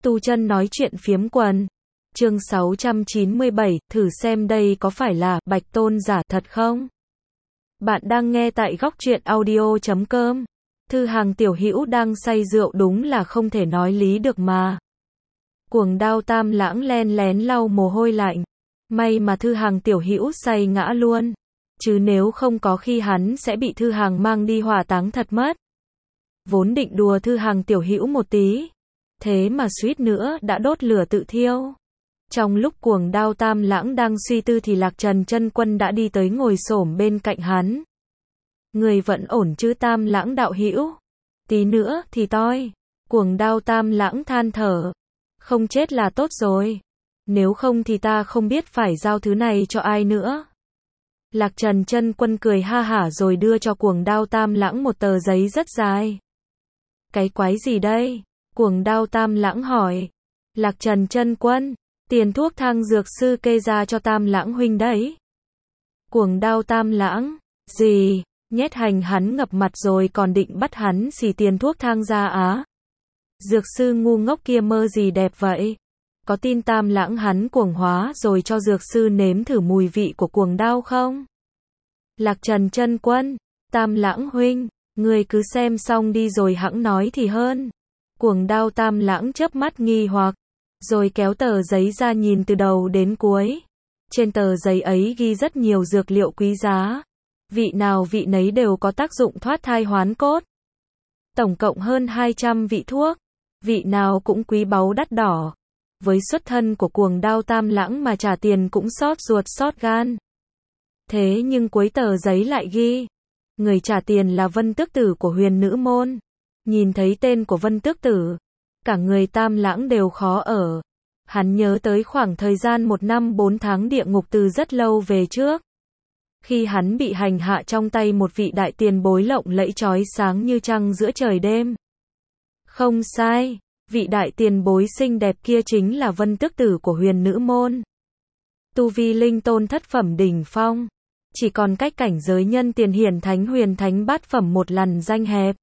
Tu chân nói chuyện phiếm quần. Chương 697, thử xem đây có phải là Bạch Tôn giả thật không? Bạn đang nghe tại góc truyện audio.com. Thư Hàng tiểu hữu đang say rượu đúng là không thể nói lý được mà. Cuồng Đao Tam Lãng len lén lau mồ hôi lạnh. May mà Thư Hàng tiểu hữu say ngã luôn. Chứ nếu không có khi hắn sẽ bị Thư Hàng mang đi hỏa táng thật mất. Vốn định đùa Thư Hàng tiểu hữu một tí. Thế mà suýt nữa đã đốt lửa tự thiêu. Trong lúc Cuồng Đao Tam Lãng đang suy tư thì Lạc Trần Chân Quân đã đi tới ngồi xổm bên cạnh hắn. Người vẫn ổn chứ Tam Lãng đạo hữu? Tí nữa thì toi. Cuồng Đao Tam Lãng than thở. Không chết là tốt rồi. Nếu không thì ta không biết phải giao thứ này cho ai nữa. Lạc Trần Chân Quân cười ha hả rồi đưa cho Cuồng Đao Tam Lãng một tờ giấy rất dài. Cái quái gì đây? Cuồng Đao Tam Lãng hỏi. Lạc Trần Chân Quân, tiền thuốc thang dược sư kê ra cho Tam Lãng huynh đấy. Cuồng Đao Tam Lãng, gì? Nhét hành hắn ngập mặt rồi còn định bắt hắn xì tiền thuốc thang ra á. Dược sư ngu ngốc kia mơ gì đẹp vậy? Có tin Tam Lãng hắn cuồng hóa rồi cho dược sư nếm thử mùi vị của cuồng đao không? Lạc Trần Chân Quân, Tam Lãng huynh, người cứ xem xong đi rồi hẵng nói thì hơn. Cuồng Đao Tam Lãng chớp mắt nghi hoặc, rồi kéo tờ giấy ra nhìn từ đầu đến cuối. Trên tờ giấy ấy ghi rất nhiều dược liệu quý giá. Vị nào vị nấy đều có tác dụng thoát thai hoán cốt. Tổng cộng hơn 200 vị thuốc. Vị nào cũng quý báu đắt đỏ. Với xuất thân của Cuồng Đao Tam Lãng mà trả tiền cũng xót ruột xót gan. Thế nhưng cuối tờ giấy lại ghi, người trả tiền là Vân Tước Tử của Huyền Nữ Môn. Nhìn thấy tên của Vân Tước Tử, cả người Tam Lãng đều khó ở. Hắn nhớ tới khoảng thời gian 1 năm 4 tháng địa ngục từ rất lâu về trước. Khi hắn bị hành hạ trong tay một vị đại tiền bối lộng lẫy chói sáng như trăng giữa trời đêm. Không sai, vị đại tiền bối xinh đẹp kia chính là Vân Tước Tử của Huyền Nữ Môn. Tu vi linh tôn thất phẩm đỉnh phong, chỉ còn cách cảnh giới nhân tiền hiển thánh huyền thánh bát phẩm một lần danh hẹp.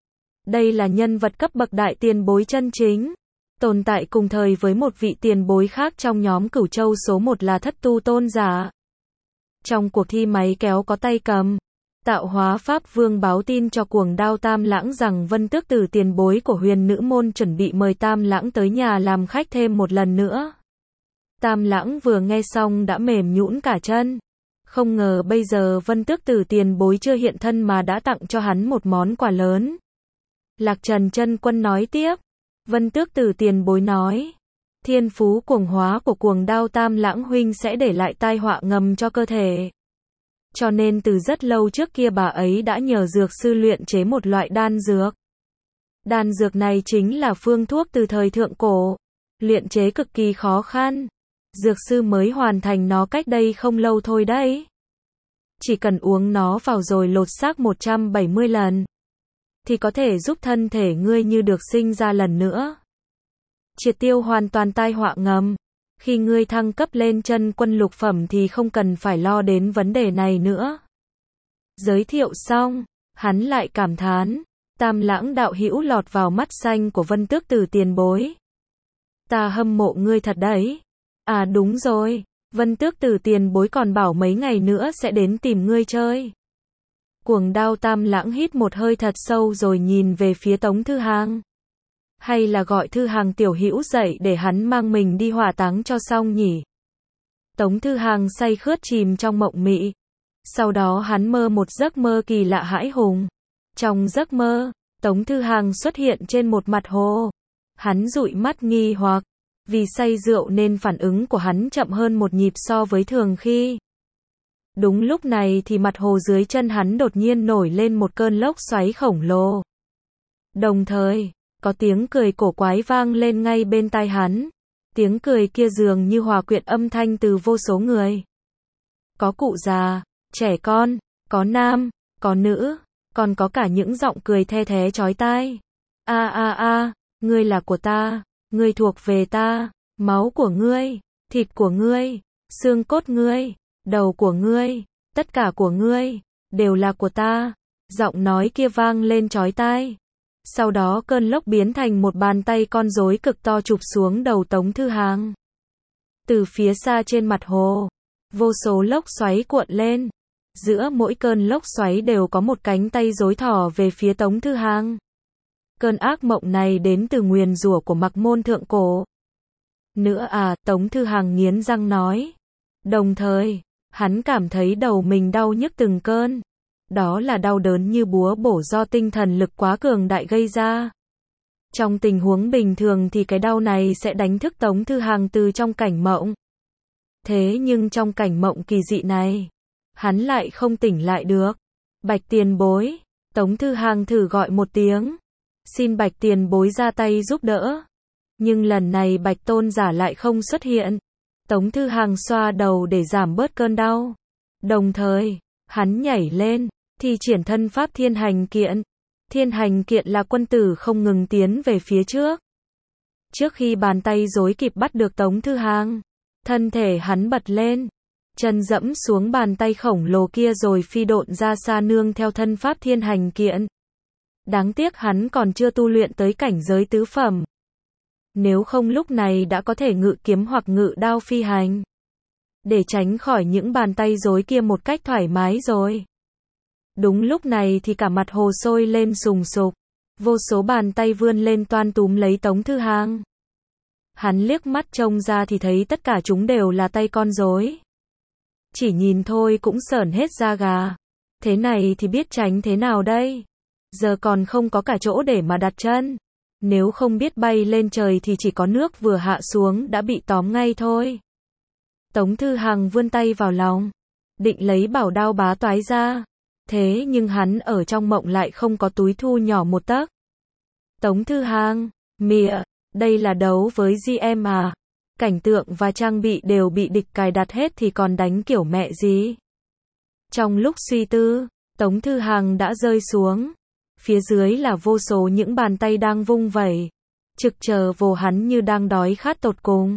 Đây là nhân vật cấp bậc đại tiền bối chân chính, tồn tại cùng thời với một vị tiền bối khác trong nhóm Cửu Châu số 1 là Thất Tu Tôn giả. Trong cuộc thi máy kéo có tay cầm, Tạo Hóa Pháp Vương báo tin cho Cuồng Đao Tam Lãng rằng Vân Tước Tử tiền bối của Huyền Nữ Môn chuẩn bị mời Tam Lãng tới nhà làm khách thêm một lần nữa. Tam Lãng vừa nghe xong đã mềm nhũn cả chân. Không ngờ bây giờ Vân Tước Tử tiền bối chưa hiện thân mà đã tặng cho hắn một món quà lớn. Lạc Trần Chân Quân nói tiếp. Vân Tước Tử tiền bối nói, thiên phú cuồng hóa của Cuồng Đao Tam Lãng huynh sẽ để lại tai họa ngầm cho cơ thể. Cho nên từ rất lâu trước kia bà ấy đã nhờ dược sư luyện chế một loại đan dược. Đan dược này chính là phương thuốc từ thời thượng cổ. Luyện chế cực kỳ khó khăn. Dược sư mới hoàn thành nó cách đây không lâu thôi đấy. Chỉ cần uống nó vào rồi lột xác 170 lần. Thì có thể giúp thân thể ngươi như được sinh ra lần nữa. Triệt tiêu hoàn toàn tai họa ngầm. Khi ngươi thăng cấp lên chân quân lục phẩm thì không cần phải lo đến vấn đề này nữa. Giới thiệu xong, hắn lại cảm thán. Tam Lãng đạo hữu lọt vào mắt xanh của Vân Tước Tử tiền bối. Ta hâm mộ ngươi thật đấy. À đúng rồi, Vân Tước Tử tiền bối còn bảo mấy ngày nữa sẽ đến tìm ngươi chơi. Cuồng Đao Tam Lãng hít một hơi thật sâu rồi nhìn về phía Tống Thư Hàng. Hay là gọi Thư Hàng tiểu hữu dậy để hắn mang mình đi hỏa táng cho xong nhỉ? Tống Thư Hàng say khướt chìm trong mộng mị. Sau đó hắn mơ một giấc mơ kỳ lạ hãi hùng. Trong giấc mơ, Tống Thư Hàng xuất hiện trên một mặt hồ. Hắn dụi mắt nghi hoặc, vì say rượu nên phản ứng của hắn chậm hơn một nhịp so với thường khi. Đúng lúc này thì mặt hồ dưới chân hắn đột nhiên nổi lên một cơn lốc xoáy khổng lồ. Đồng thời, có tiếng cười cổ quái vang lên ngay bên tai hắn. Tiếng cười kia dường như hòa quyện âm thanh từ vô số người. Có cụ già, trẻ con, có nam, có nữ, còn có cả những giọng cười the thé chói tai. A a a, ngươi là của ta, ngươi thuộc về ta, máu của ngươi, thịt của ngươi, xương cốt ngươi, đầu của ngươi, tất cả của ngươi, đều là của ta. Giọng nói kia vang lên chói tai. Sau đó cơn lốc biến thành một bàn tay con rối cực to chụp xuống đầu Tống Thư Hàng. Từ phía xa trên mặt hồ, vô số lốc xoáy cuộn lên. Giữa mỗi cơn lốc xoáy đều có một cánh tay rối thò về phía Tống Thư Hàng. Cơn ác mộng này đến từ nguyền rủa của Mặc Môn thượng cổ. Nữa à, Tống Thư Hàng nghiến răng nói. Đồng thời, hắn cảm thấy đầu mình đau nhức từng cơn. Đó là đau đớn như búa bổ do tinh thần lực quá cường đại gây ra. Trong tình huống bình thường thì cái đau này sẽ đánh thức Tống Thư Hàng từ trong cảnh mộng. Thế nhưng trong cảnh mộng kỳ dị này, hắn lại không tỉnh lại được. Bạch tiền bối, Tống Thư Hàng thử gọi một tiếng. Xin Bạch tiền bối ra tay giúp đỡ. Nhưng lần này Bạch tôn giả lại không xuất hiện. Tống Thư Hàng xoa đầu để giảm bớt cơn đau. Đồng thời, hắn nhảy lên, thi triển thân pháp Thiên Hành Kiện. Thiên Hành Kiện là quân tử không ngừng tiến về phía trước. Trước khi bàn tay rối kịp bắt được Tống Thư Hàng, thân thể hắn bật lên, chân dẫm xuống bàn tay khổng lồ kia rồi phi độn ra xa nương theo thân pháp Thiên Hành Kiện. Đáng tiếc hắn còn chưa tu luyện tới cảnh giới tứ phẩm. Nếu không lúc này đã có thể ngự kiếm hoặc ngự đao phi hành, để tránh khỏi những bàn tay rối kia một cách thoải mái rồi. Đúng lúc này thì cả mặt hồ sôi lên sùng sục. Vô số bàn tay vươn lên toan túm lấy Tống Thư Hàng. Hắn liếc mắt trông ra thì thấy tất cả chúng đều là tay con rối. Chỉ nhìn thôi cũng sởn hết da gà. Thế này thì biết tránh thế nào đây? Giờ còn không có cả chỗ để mà đặt chân. Nếu không biết bay lên trời thì chỉ có nước vừa hạ xuống đã bị tóm ngay thôi. Tống Thư Hàng vươn tay vào lòng, định lấy bảo đao bá toái ra. Thế nhưng hắn ở trong mộng lại không có túi thu nhỏ một tấc. Tống Thư Hàng, mịa, đây là đấu với GM à? Cảnh tượng và trang bị đều bị địch cài đặt hết thì còn đánh kiểu mẹ gì? Trong lúc suy tư, Tống Thư Hàng đã rơi xuống. Phía dưới là vô số những bàn tay đang vung vẩy, trực chờ vô hắn như đang đói khát tột cùng.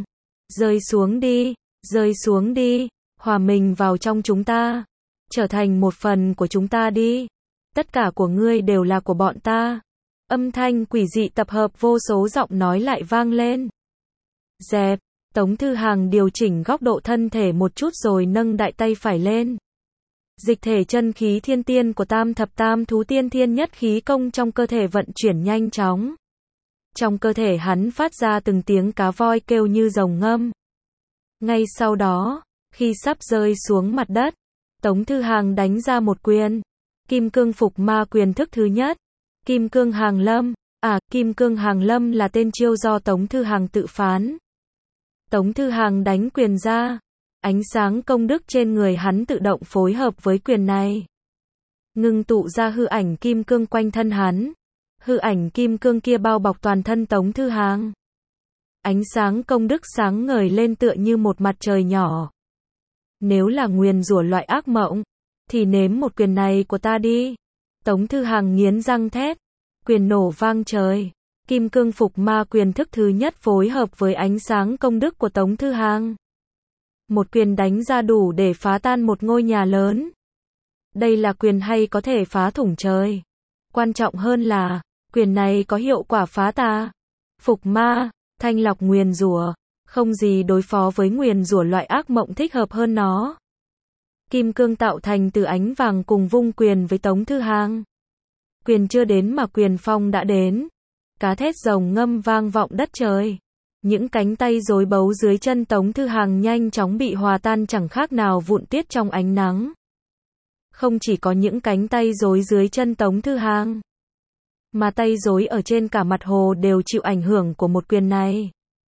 Rơi xuống đi, hòa mình vào trong chúng ta. Trở thành một phần của chúng ta đi. Tất cả của ngươi đều là của bọn ta. Âm thanh quỷ dị tập hợp vô số giọng nói lại vang lên. Dẹp, Tống Thư Hàng điều chỉnh góc độ thân thể một chút rồi nâng đại tay phải lên. Dịch thể chân khí thiên tiên của tam thập tam thú tiên thiên nhất khí công trong cơ thể vận chuyển nhanh chóng. Trong cơ thể hắn phát ra từng tiếng cá voi kêu như rồng ngâm. Ngay sau đó, khi sắp rơi xuống mặt đất, Tống Thư Hàng đánh ra một quyền. Kim Cương Phục Ma quyền thức thứ nhất. Kim Cương Hàng Lâm. Kim Cương Hàng Lâm là tên chiêu do Tống Thư Hàng tự phán. Tống Thư Hàng đánh quyền ra. Ánh sáng công đức trên người hắn tự động phối hợp với quyền này. Ngưng tụ ra hư ảnh kim cương quanh thân hắn. Hư ảnh kim cương kia bao bọc toàn thân Tống Thư Hàng. Ánh sáng công đức sáng ngời lên tựa như một mặt trời nhỏ. Nếu là nguyền rủa loại ác mộng, thì nếm một quyền này của ta đi. Tống Thư Hàng nghiến răng thét. Quyền nổ vang trời. Kim Cương Phục Ma quyền thức thứ nhất phối hợp với ánh sáng công đức của Tống Thư Hàng. Một quyền đánh ra đủ để phá tan một ngôi nhà lớn. Đây là quyền hay có thể phá thủng trời. Quan trọng hơn là, quyền này có hiệu quả phá tà, phục ma, thanh lọc nguyền rủa. Không gì đối phó với nguyền rủa loại ác mộng thích hợp hơn nó. Kim cương tạo thành từ ánh vàng cùng vung quyền với Tống Thư Hàng. Quyền chưa đến mà quyền phong đã đến. Cá thét rồng ngâm vang vọng đất trời. Những cánh tay rối bấu dưới chân Tống Thư Hàng nhanh chóng bị hòa tan chẳng khác nào vụn tiết trong ánh nắng. Không chỉ có những cánh tay rối dưới chân Tống Thư Hàng, mà tay rối ở trên cả mặt hồ đều chịu ảnh hưởng của một quyền này.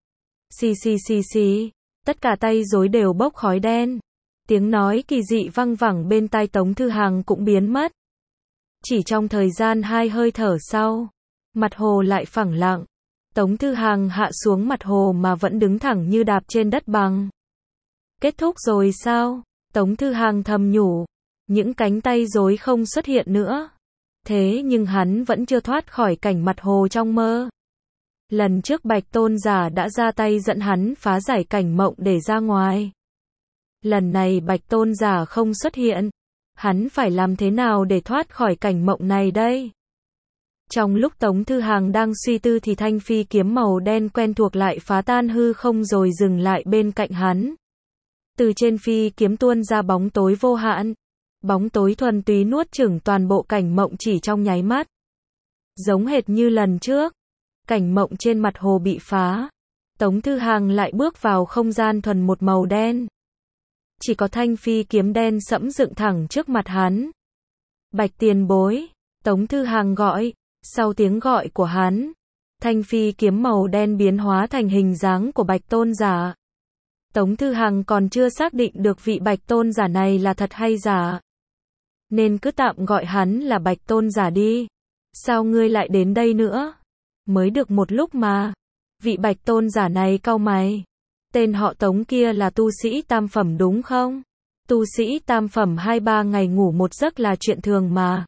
Xì, tất cả tay rối đều bốc khói đen. Tiếng nói kỳ dị văng vẳng bên tai Tống Thư Hàng cũng biến mất. Chỉ trong thời gian 2 hơi thở sau, mặt hồ lại phẳng lặng. Tống Thư Hàng hạ xuống mặt hồ mà vẫn đứng thẳng như đạp trên đất bằng. Kết thúc rồi sao? Tống Thư Hàng thầm nhủ. Những cánh tay rối không xuất hiện nữa. Thế nhưng hắn vẫn chưa thoát khỏi cảnh mặt hồ trong mơ. Lần trước Bạch Tôn giả đã ra tay dẫn hắn phá giải cảnh mộng để ra ngoài. Lần này Bạch Tôn giả không xuất hiện. Hắn phải làm thế nào để thoát khỏi cảnh mộng này đây? Trong lúc Tống Thư Hàng đang suy tư thì thanh phi kiếm màu đen quen thuộc lại phá tan hư không rồi dừng lại bên cạnh hắn. Từ trên phi kiếm tuôn ra bóng tối vô hạn. Bóng tối thuần túy nuốt chửng toàn bộ cảnh mộng chỉ trong nháy mắt. Giống hệt như lần trước, cảnh mộng trên mặt hồ bị phá. Tống Thư Hàng lại bước vào không gian thuần một màu đen. Chỉ có thanh phi kiếm đen sẫm dựng thẳng trước mặt hắn. Bạch tiền bối, Tống Thư Hàng gọi. Sau tiếng gọi của hắn, thanh phi kiếm màu đen biến hóa thành hình dáng của Bạch Tôn giả. Tống Thư Hàng còn chưa xác định được vị Bạch Tôn giả này là thật hay giả, nên cứ tạm gọi hắn là Bạch Tôn giả đi. Sao ngươi lại đến đây nữa? Mới được một lúc mà. Vị Bạch Tôn giả này cau mày. Tên họ Tống kia là tu sĩ tam phẩm đúng không? Tu sĩ tam phẩm 2-3 ngày ngủ một giấc là chuyện thường mà.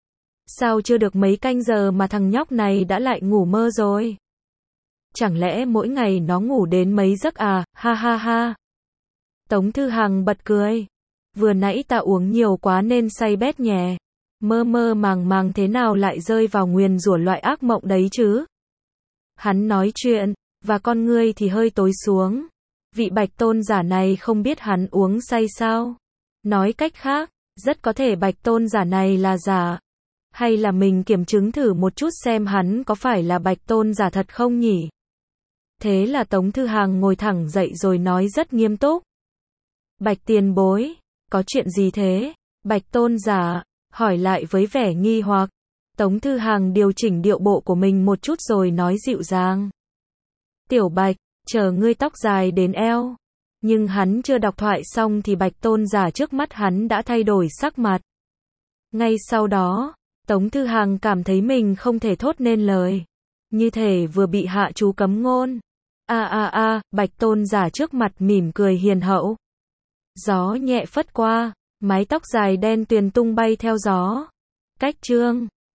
Sao chưa được mấy canh giờ mà thằng nhóc này đã lại ngủ mơ rồi? Chẳng lẽ mỗi ngày nó ngủ đến mấy giấc à? Ha ha ha. Tống Thư Hàng bật cười. Vừa nãy ta uống nhiều quá nên say bét nhè. Mơ mơ màng màng thế nào lại rơi vào nguyền rủa loại ác mộng đấy chứ? Hắn nói chuyện, và con ngươi thì hơi tối xuống. Vị Bạch Tôn giả này không biết hắn uống say sao? Nói cách khác, rất có thể Bạch Tôn giả này là giả. Hay là mình kiểm chứng thử một chút xem hắn có phải là Bạch Tôn giả thật không nhỉ? Thế là Tống Thư Hàng ngồi thẳng dậy rồi nói rất nghiêm túc. Bạch tiền bối, có chuyện gì thế? Bạch Tôn giả hỏi lại với vẻ nghi hoặc. Tống Thư Hàng điều chỉnh điệu bộ của mình một chút rồi nói dịu dàng. Tiểu Bạch, chờ ngươi tóc dài đến eo. Nhưng hắn chưa đọc thoại xong thì Bạch Tôn giả trước mắt hắn đã thay đổi sắc mặt. Ngay sau đó, Tống Thư Hàng cảm thấy mình không thể thốt nên lời. Như thể vừa bị hạ chú cấm ngôn. Bạch Tôn giả trước mặt mỉm cười hiền hậu. Gió nhẹ phất qua, mái tóc dài đen tuyền tung bay theo gió. Cách chương